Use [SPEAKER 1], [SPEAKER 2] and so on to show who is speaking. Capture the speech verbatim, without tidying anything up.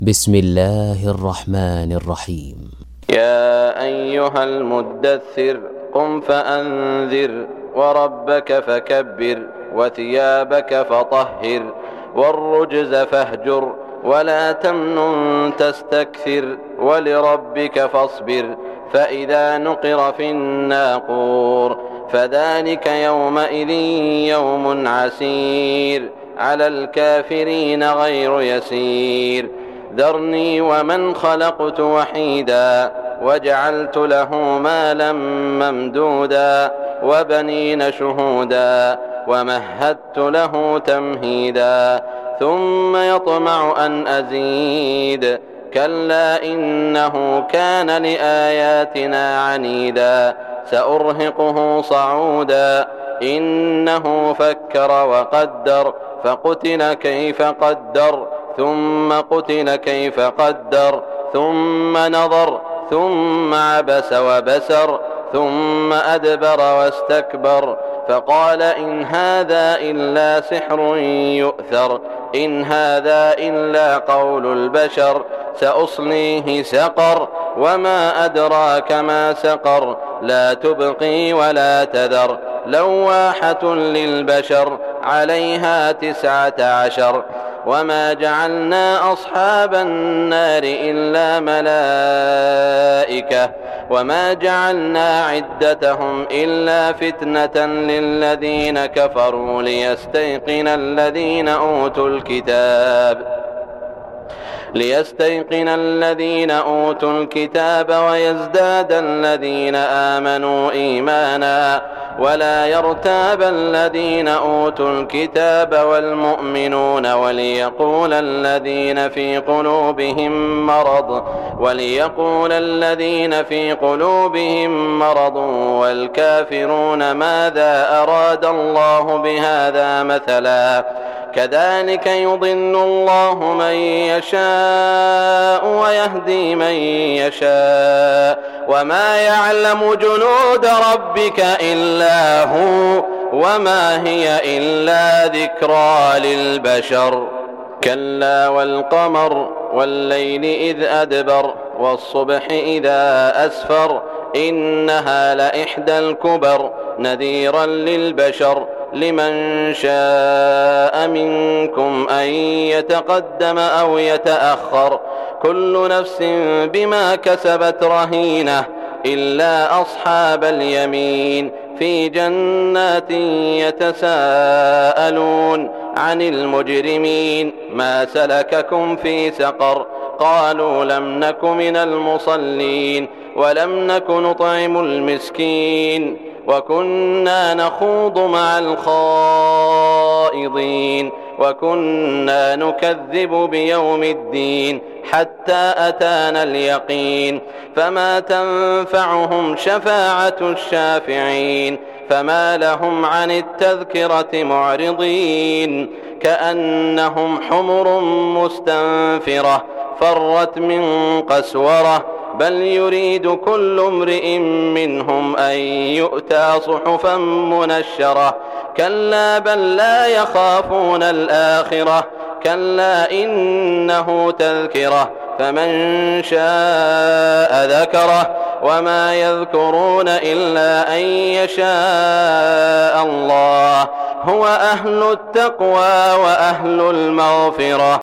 [SPEAKER 1] بسم الله الرحمن الرحيم.
[SPEAKER 2] يا أيها المدثر قم فأنذر وربك فكبر وثيابك فطهر والرجز فاهجر ولا تمنن تستكثر ولربك فاصبر فإذا نقر في الناقور فذلك يومئذ يوم عسير على الكافرين غير يسير. ذرني ومن خلقت وحيدا وجعلت له مالا ممدودا وبنين شهودا ومهدت له تمهيدا ثم يطمع أن أزيد كلا إنه كان لآياتنا عنيدا سأرهقه صعودا إنه فكر وقدر فقتل كيف قدر ثم قتل كيف قدر ثم نظر ثم عبس وبسر ثم أدبر واستكبر فقال إن هذا إلا سحر يؤثر إن هذا إلا قول البشر سأصليه سقر وما أدراك ما سقر لا تبقي ولا تذر لواحة للبشر عليها تسعة عشر وما جعلنا أصحاب النار إلا ملائكة وما جعلنا عدتهم إلا فتنة للذين كفروا ليستيقن الذين أوتوا الكتاب ليستيقن الذين أوتوا الكتاب ويزداد الذين آمنوا إيمانا ولا يرتاب الذين أوتوا الكتاب والمؤمنون وليقول الذين في قلوبهم مرض وليقول الذين في قلوبهم مرض والكافرون ماذا أراد الله بهذا مثلا كذلك يضل الله من يشاء ويهدي من يشاء وما يعلم جنود ربك إلا هو وما هي إلا ذكرى للبشر. كلا والقمر والليل إذ أدبر والصبح إذا أسفر إنها لإحدى الكبر نذيرا للبشر لمن شاء منكم أن يتقدم أو يتأخر كل نفس بما كسبت رهينة إلا أصحاب اليمين في جنات يتساءلون عن المجرمين ما سلككم في سقر قالوا لم نك من المصلين ولم نك نطعم المسكين وكنا نخوض مع الخائضين وكنا نكذب بيوم الدين حتى أتانا اليقين فما تنفعهم شفاعة الشافعين فما لهم عن التذكرة معرضين كأنهم حمر مستنفرة فرت من قسورة بل يريد كل امرئ منهم أن يؤتى صحفا منشرة كلا بل لا يخافون الآخرة كلا إنه تذكرة فمن شاء ذكره وما يذكرون إلا أن يشاء الله هو أهل التقوى وأهل المغفرة